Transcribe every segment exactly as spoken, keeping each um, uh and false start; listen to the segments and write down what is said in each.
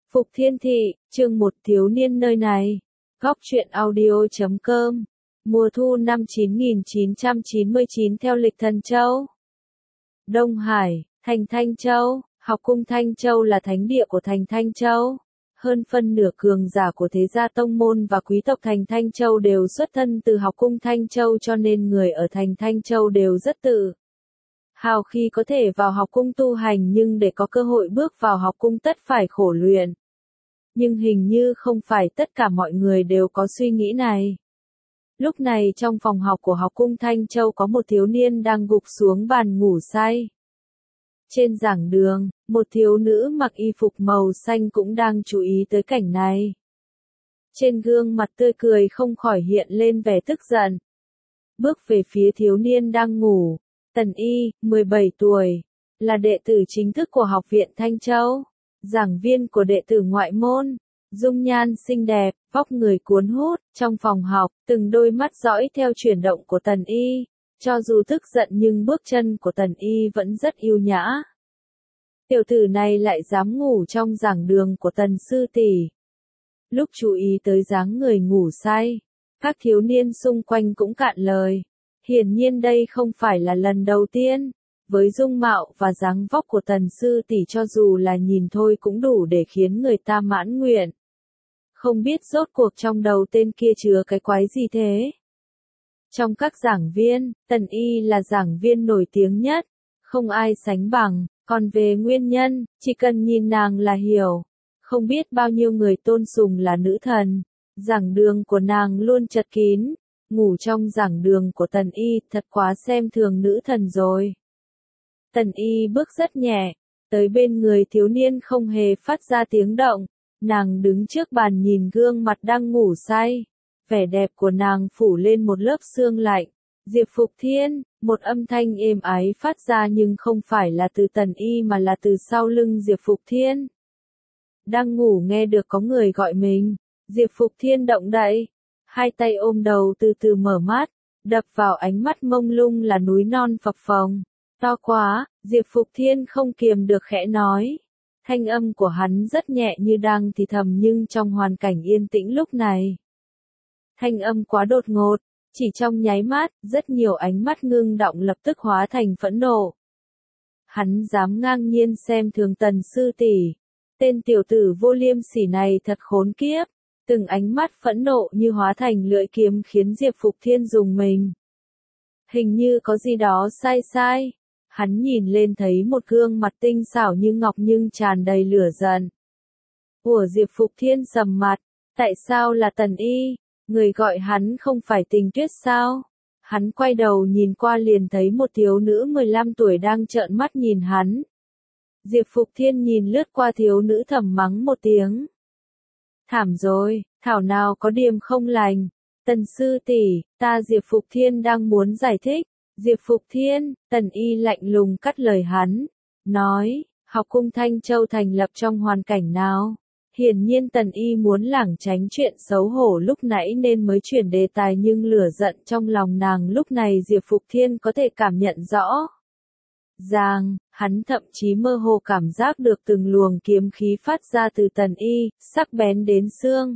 Phục Thiên Thị, chương một thiếu niên nơi này. Góc truyện audio chấm com. Mùa thu năm chín nghìn chín trăm chín mươi chín theo lịch Thần Châu. Đông Hải, thành Thanh Châu, học cung Thanh Châu là thánh địa của thành Thanh Châu. Hơn phân nửa cường giả của thế gia tông môn và quý tộc thành Thanh Châu đều xuất thân từ học cung Thanh Châu, cho nên người ở thành Thanh Châu đều rất tự hào khi có thể vào học cung tu hành, nhưng để có cơ hội bước vào học cung tất phải khổ luyện. Nhưng hình như không phải tất cả mọi người đều có suy nghĩ này. Lúc này trong phòng học của học cung Thanh Châu có một thiếu niên đang gục xuống bàn ngủ say. Trên giảng đường, một thiếu nữ mặc y phục màu xanh cũng đang chú ý tới cảnh này. Trên gương mặt tươi cười không khỏi hiện lên vẻ tức giận. Bước về phía thiếu niên đang ngủ, Tần Y, mười bảy tuổi, là đệ tử chính thức của học viện Thanh Châu, giảng viên của đệ tử ngoại môn, dung nhan xinh đẹp, vóc người cuốn hút. Trong phòng học, từng đôi mắt dõi theo chuyển động của Tần Y, cho dù tức giận nhưng bước chân của Tần Y vẫn rất yêu nhã. Tiểu tử này lại dám ngủ trong giảng đường của Tần sư tỷ. Lúc chú ý tới dáng người ngủ say, các thiếu niên xung quanh cũng cạn lời. Hiển nhiên đây không phải là lần đầu tiên. Với dung mạo và dáng vóc của Tần sư tỷ, cho dù là nhìn thôi cũng đủ để khiến người ta mãn nguyện. Không biết rốt cuộc trong đầu tên kia chứa cái quái gì thế? Trong các giảng viên, Tần Y là giảng viên nổi tiếng nhất, không ai sánh bằng. Còn về nguyên nhân, chỉ cần nhìn nàng là hiểu. Không biết bao nhiêu người tôn sùng là nữ thần. Giảng đường của nàng luôn chật kín. Ngủ trong giảng đường của Tần Y thật quá xem thường nữ thần rồi. Tần Y bước rất nhẹ, tới bên người thiếu niên không hề phát ra tiếng động. Nàng đứng trước bàn nhìn gương mặt đang ngủ say. Vẻ đẹp của nàng phủ lên một lớp sương lạnh. Diệp Phục Thiên, một âm thanh êm ái phát ra nhưng không phải là từ Tần Y mà là từ sau lưng Diệp Phục Thiên. Đang ngủ nghe được có người gọi mình, Diệp Phục Thiên động đậy, hai tay ôm đầu từ từ mở mắt, đập vào ánh mắt mông lung là núi non phập phồng. To quá, Diệp Phục Thiên không kiềm được khẽ nói. Thanh âm của hắn rất nhẹ như đang thì thầm, nhưng trong hoàn cảnh yên tĩnh lúc này, thanh âm quá đột ngột. Chỉ trong nháy mắt, rất nhiều ánh mắt ngưng động lập tức hóa thành phẫn nộ. Hắn dám ngang nhiên xem thường Tần sư tỷ. Tên tiểu tử vô liêm sỉ này thật khốn kiếp. Từng ánh mắt phẫn nộ như hóa thành lưỡi kiếm khiến Diệp Phục Thiên rùng mình. Hình như có gì đó sai sai. Hắn nhìn lên thấy một gương mặt tinh xảo như ngọc nhưng tràn đầy lửa giận. Của Diệp Phục Thiên sầm mặt. Tại sao là Tần Y? Người gọi hắn không phải Tình Tuyết sao? Hắn quay đầu nhìn qua liền thấy một thiếu nữ mười lăm tuổi đang trợn mắt nhìn hắn. Diệp Phục Thiên nhìn lướt qua thiếu nữ thầm mắng một tiếng. Thảm rồi, thảo nào có điềm không lành. Tần sư tỷ, ta Diệp Phục Thiên đang muốn giải thích. Diệp Phục Thiên, Tần Y lạnh lùng cắt lời hắn. Nói, học cung Thanh Châu thành lập trong hoàn cảnh nào? Hiển nhiên Tần Y muốn lảng tránh chuyện xấu hổ lúc nãy nên mới chuyển đề tài, nhưng lửa giận trong lòng nàng lúc này Diệp Phục Thiên có thể cảm nhận rõ ràng. Hắn thậm chí mơ hồ cảm giác được từng luồng kiếm khí phát ra từ Tần Y, sắc bén đến xương.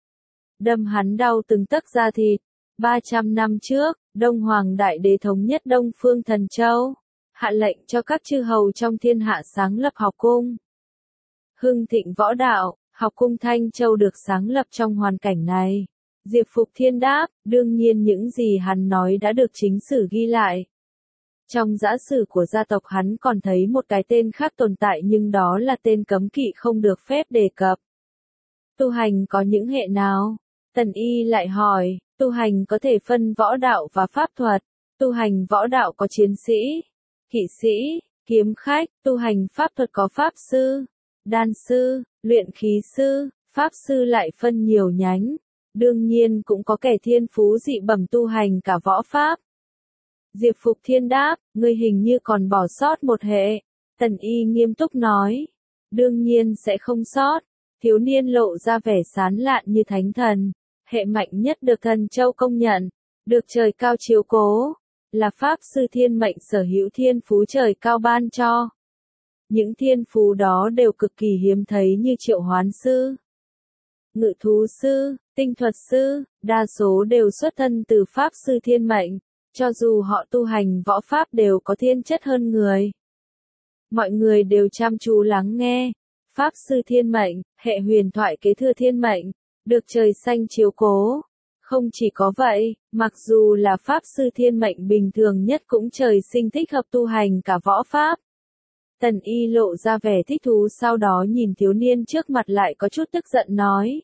Đâm hắn đau từng tấc da thịt. ba trăm năm trước, Đông Hoàng Đại Đế thống nhất Đông Phương Thần Châu, hạ lệnh cho các chư hầu trong thiên hạ sáng lập học cung. Hưng thịnh võ đạo. Học cung Thanh Châu được sáng lập trong hoàn cảnh này. Diệp Phục Thiên đáp, đương nhiên những gì hắn nói đã được chính sử ghi lại. Trong giã sử của gia tộc hắn còn thấy một cái tên khác tồn tại, nhưng đó là tên cấm kỵ không được phép đề cập. Tu hành có những hệ nào? Tần Y lại hỏi, tu hành có thể phân võ đạo và pháp thuật. Tu hành võ đạo có chiến sĩ, kỵ sĩ, kiếm khách. Tu hành pháp thuật có pháp sư, đan sư, luyện khí sư. Pháp sư lại phân nhiều nhánh. Đương nhiên cũng có kẻ thiên phú dị bẩm tu hành cả võ pháp. Diệp Phục Thiên đáp, ngươi hình như còn bỏ sót một hệ. Tần Y nghiêm túc nói, đương nhiên sẽ không sót. Thiếu niên lộ ra vẻ sán lạn như thánh thần. Hệ mạnh nhất được Thần Châu công nhận, được trời cao chiếu cố, là pháp sư thiên mệnh sở hữu thiên phú trời cao ban cho. những thiên phú đó đều cực kỳ hiếm thấy như triệu hoán sư, ngự thú sư, tinh thuật sư, đa số đều xuất thân từ pháp sư thiên mệnh, cho dù họ tu hành võ pháp đều có thiên chất hơn người. Mọi người đều chăm chú lắng nghe. Pháp sư thiên mệnh, hệ huyền thoại kế thừa thiên mệnh, được trời xanh chiếu cố. Không chỉ có vậy, mặc dù là pháp sư thiên mệnh bình thường nhất cũng trời sinh thích hợp tu hành cả võ pháp. Tần Y lộ ra vẻ thích thú, sau đó nhìn thiếu niên trước mặt lại có chút tức giận nói.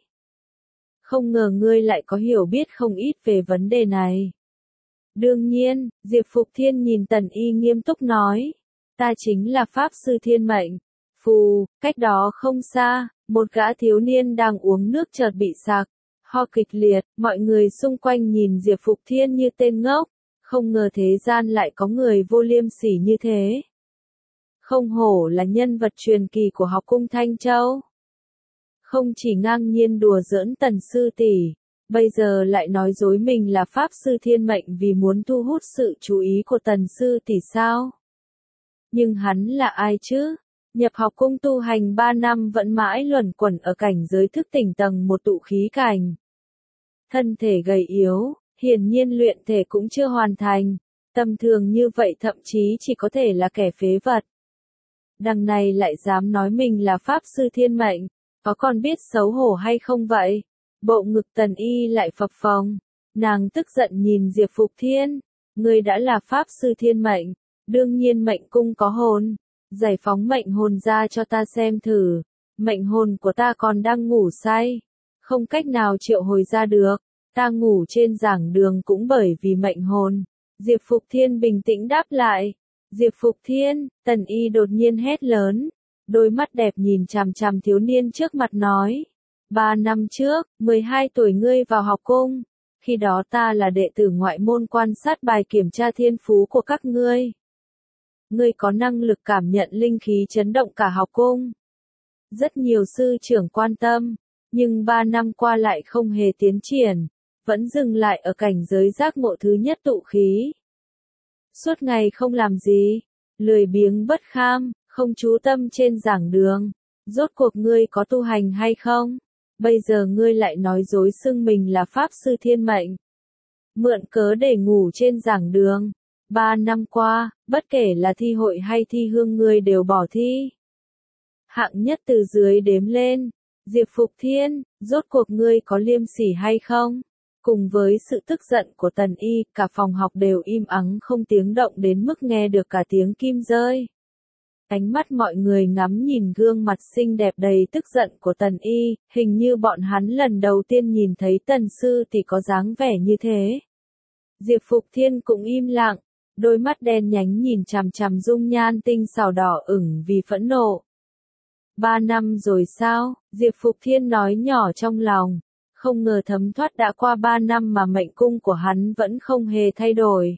Không ngờ ngươi lại có hiểu biết không ít về vấn đề này. Đương nhiên, Diệp Phục Thiên nhìn Tần Y nghiêm túc nói. Ta chính là pháp sư thiên mệnh. Phù, cách đó không xa, một gã thiếu niên đang uống nước chợt bị sặc, ho kịch liệt, mọi người xung quanh nhìn Diệp Phục Thiên như tên ngốc, không ngờ thế gian lại có người vô liêm sỉ như thế. Không hổ là nhân vật truyền kỳ của học cung Thanh Châu. Không chỉ ngang nhiên đùa giỡn Tần sư tỷ, bây giờ lại nói dối mình là pháp sư thiên mệnh vì muốn thu hút sự chú ý của Tần sư tỷ sao? Nhưng hắn là ai chứ? Nhập học cung tu hành ba năm vẫn mãi luẩn quẩn ở cảnh giới thức tỉnh tầng một tụ khí cảnh. Thân thể gầy yếu, hiển nhiên luyện thể cũng chưa hoàn thành, tầm thường như vậy thậm chí chỉ có thể là kẻ phế vật. Đằng này lại dám nói mình là pháp sư thiên mệnh, có còn biết xấu hổ hay không vậy? Bộ ngực Tần Y lại phập phồng, nàng tức giận nhìn Diệp Phục Thiên, ngươi đã là pháp sư thiên mệnh, đương nhiên mệnh cung có hồn. Giải phóng mệnh hồn ra cho ta xem thử, mệnh hồn của ta còn đang ngủ say, không cách nào triệu hồi ra được, ta ngủ trên giảng đường cũng bởi vì mệnh hồn. Diệp Phục Thiên bình tĩnh đáp lại. Diệp Phục Thiên, Tần Y đột nhiên hét lớn, đôi mắt đẹp nhìn chằm chằm thiếu niên trước mặt nói. Ba năm trước, mười hai tuổi ngươi vào học cung, khi đó ta là đệ tử ngoại môn quan sát bài kiểm tra thiên phú của các ngươi. Ngươi có năng lực cảm nhận linh khí chấn động cả học cung. Rất nhiều sư trưởng quan tâm, nhưng ba năm qua lại không hề tiến triển, vẫn dừng lại ở cảnh giới giác ngộ thứ nhất tụ khí. Suốt ngày không làm gì, lười biếng bất kham, không chú tâm trên giảng đường. Rốt cuộc ngươi có tu hành hay không? Bây giờ ngươi lại nói dối xưng mình là pháp sư thiên mệnh. Mượn cớ để ngủ trên giảng đường. Ba năm qua, bất kể là thi hội hay thi hương ngươi đều bỏ thi. Hạng nhất từ dưới đếm lên. Diệp Phục Thiên, rốt cuộc ngươi có liêm sỉ hay không? Cùng với sự tức giận của Tần Y, cả phòng học đều im ắng không tiếng động đến mức nghe được cả tiếng kim rơi. Ánh mắt mọi người ngắm nhìn gương mặt xinh đẹp đầy tức giận của Tần Y, hình như bọn hắn lần đầu tiên nhìn thấy Tần sư thì có dáng vẻ như thế. Diệp Phục Thiên cũng im lặng, đôi mắt đen nhánh nhìn chằm chằm dung nhan tinh xảo đỏ ửng vì phẫn nộ. Ba năm rồi sao? Diệp Phục Thiên nói nhỏ trong lòng. Không ngờ thấm thoát đã qua ba năm mà mệnh cung của hắn vẫn không hề thay đổi.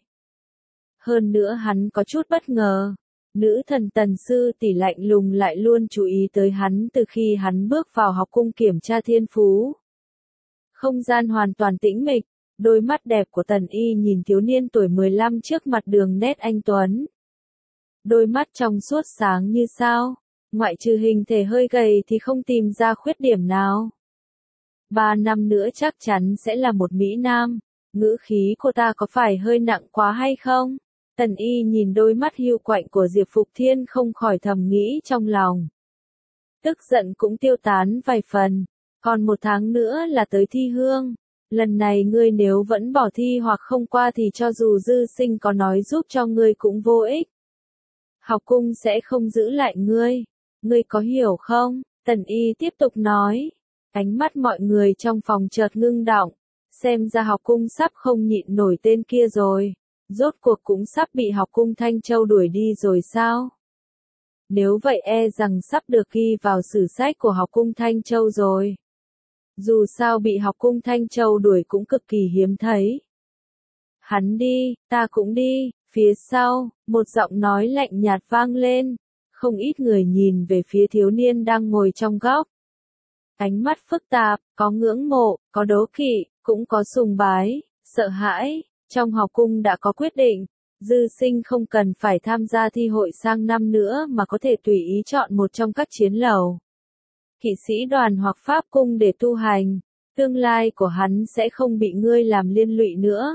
Hơn nữa hắn có chút bất ngờ. Nữ thần Tần sư tỷ lạnh lùng lại luôn chú ý tới hắn từ khi hắn bước vào học cung kiểm tra thiên phú. Không gian hoàn toàn tĩnh mịch, đôi mắt đẹp của Tần Y nhìn thiếu niên tuổi mười lăm trước mặt đường nét anh tuấn. Đôi mắt trong suốt sáng như sao, ngoại trừ hình thể hơi gầy thì không tìm ra khuyết điểm nào. Ba năm nữa chắc chắn sẽ là một Mỹ Nam, ngữ khí của ta có phải hơi nặng quá hay không? Tần Y nhìn đôi mắt hiu quạnh của Diệp Phục Thiên không khỏi thầm nghĩ trong lòng. Tức giận cũng tiêu tán vài phần, còn một tháng nữa là tới thi hương. Lần này ngươi nếu vẫn bỏ thi hoặc không qua thì cho dù dư sinh có nói giúp cho ngươi cũng vô ích. Học cung sẽ không giữ lại ngươi. Ngươi có hiểu không? Tần Y tiếp tục nói. Ánh mắt mọi người trong phòng chợt ngưng đọng. Xem ra học cung sắp không nhịn nổi tên kia rồi. Rốt cuộc cũng sắp bị học cung Thanh Châu đuổi đi rồi sao? Nếu vậy e rằng sắp được ghi vào sử sách của học cung Thanh Châu rồi. Dù sao bị học cung Thanh Châu đuổi cũng cực kỳ hiếm thấy. Hắn đi, ta cũng đi. Phía sau, một giọng nói lạnh nhạt vang lên. Không ít người nhìn về phía thiếu niên đang ngồi trong góc. Ánh mắt phức tạp, có ngưỡng mộ, có đố kỵ, cũng có sùng bái, sợ hãi. Trong học cung đã có quyết định, Dư Sinh không cần phải tham gia thi hội sang năm nữa mà có thể tùy ý chọn một trong các chiến lầu. Kỵ sĩ đoàn hoặc pháp cung để tu hành, tương lai của hắn sẽ không bị ngươi làm liên lụy nữa.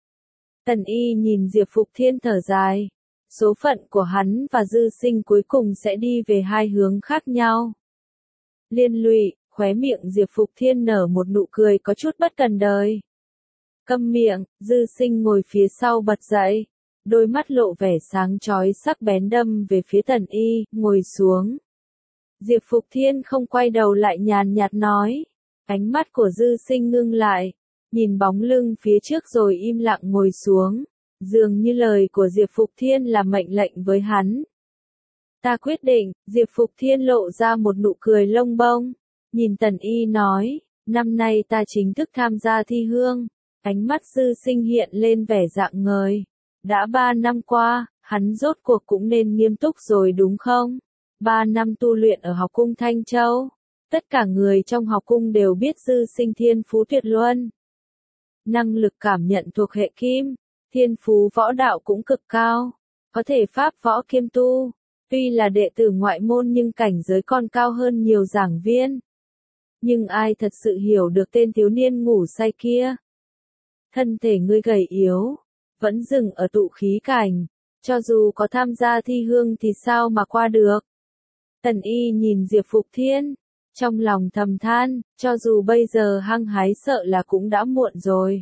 Tần Y nhìn Diệp Phục Thiên thở dài, số phận của hắn và Dư Sinh cuối cùng sẽ đi về hai hướng khác nhau. Liên lụy, khóe miệng Diệp Phục Thiên nở một nụ cười có chút bất cần đời. Câm miệng, Dư Sinh ngồi phía sau bật dậy, đôi mắt lộ vẻ sáng chói sắc bén đâm về phía Tần Y, ngồi xuống. Diệp Phục Thiên không quay đầu lại nhàn nhạt nói, ánh mắt của Dư Sinh ngưng lại, nhìn bóng lưng phía trước rồi im lặng ngồi xuống, dường như lời của Diệp Phục Thiên là mệnh lệnh với hắn. Ta quyết định, Diệp Phục Thiên lộ ra một nụ cười lông bông, nhìn Tần Y nói, năm nay ta chính thức tham gia thi hương, ánh mắt Dư Sinh hiện lên vẻ rạng ngời. Đã ba năm qua, hắn rốt cuộc cũng nên nghiêm túc rồi đúng không? Ba năm tu luyện ở học cung Thanh Châu, tất cả người trong học cung đều biết Dư Sinh thiên phú tuyệt luân. Năng lực cảm nhận thuộc hệ kim, thiên phú võ đạo cũng cực cao, có thể pháp võ kiêm tu, tuy là đệ tử ngoại môn nhưng cảnh giới còn cao hơn nhiều giảng viên. Nhưng ai thật sự hiểu được tên thiếu niên ngủ say kia? Thân thể ngươi gầy yếu, vẫn dừng ở tụ khí cảnh, cho dù có tham gia thi hương thì sao mà qua được. Tần Y nhìn Diệp Phục Thiên, trong lòng thầm than, cho dù bây giờ hăng hái sợ là cũng đã muộn rồi.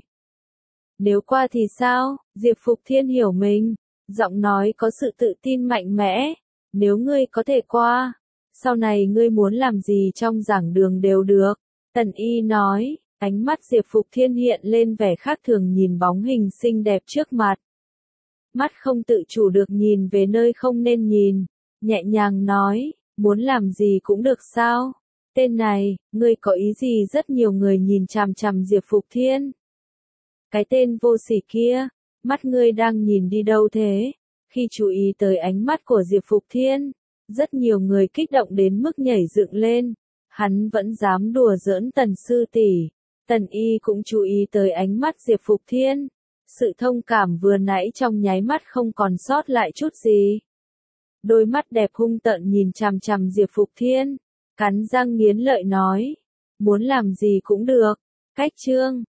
Nếu qua thì sao? Diệp Phục Thiên hiểu mình, giọng nói có sự tự tin mạnh mẽ, nếu ngươi có thể qua, sau này ngươi muốn làm gì trong giảng đường đều được. Tần Y nói, ánh mắt Diệp Phục Thiên hiện lên vẻ khác thường nhìn bóng hình xinh đẹp trước mặt. Mắt không tự chủ được nhìn về nơi không nên nhìn, nhẹ nhàng nói, muốn làm gì cũng được sao? Tên này, ngươi có ý gì? Rất nhiều người nhìn chằm chằm Diệp Phục Thiên. Cái tên vô sỉ kia, mắt ngươi đang nhìn đi đâu thế? Khi chú ý tới ánh mắt của Diệp Phục Thiên, rất nhiều người kích động đến mức nhảy dựng lên, hắn vẫn dám đùa giỡn Tần sư tỷ. Tần Y cũng chú ý tới ánh mắt Diệp Phục Thiên, sự thông cảm vừa nãy trong nháy mắt không còn sót lại chút gì. Đôi mắt đẹp hung tợn nhìn chằm chằm Diệp Phục Thiên, cắn răng nghiến lợi nói, muốn làm gì cũng được. Cách chương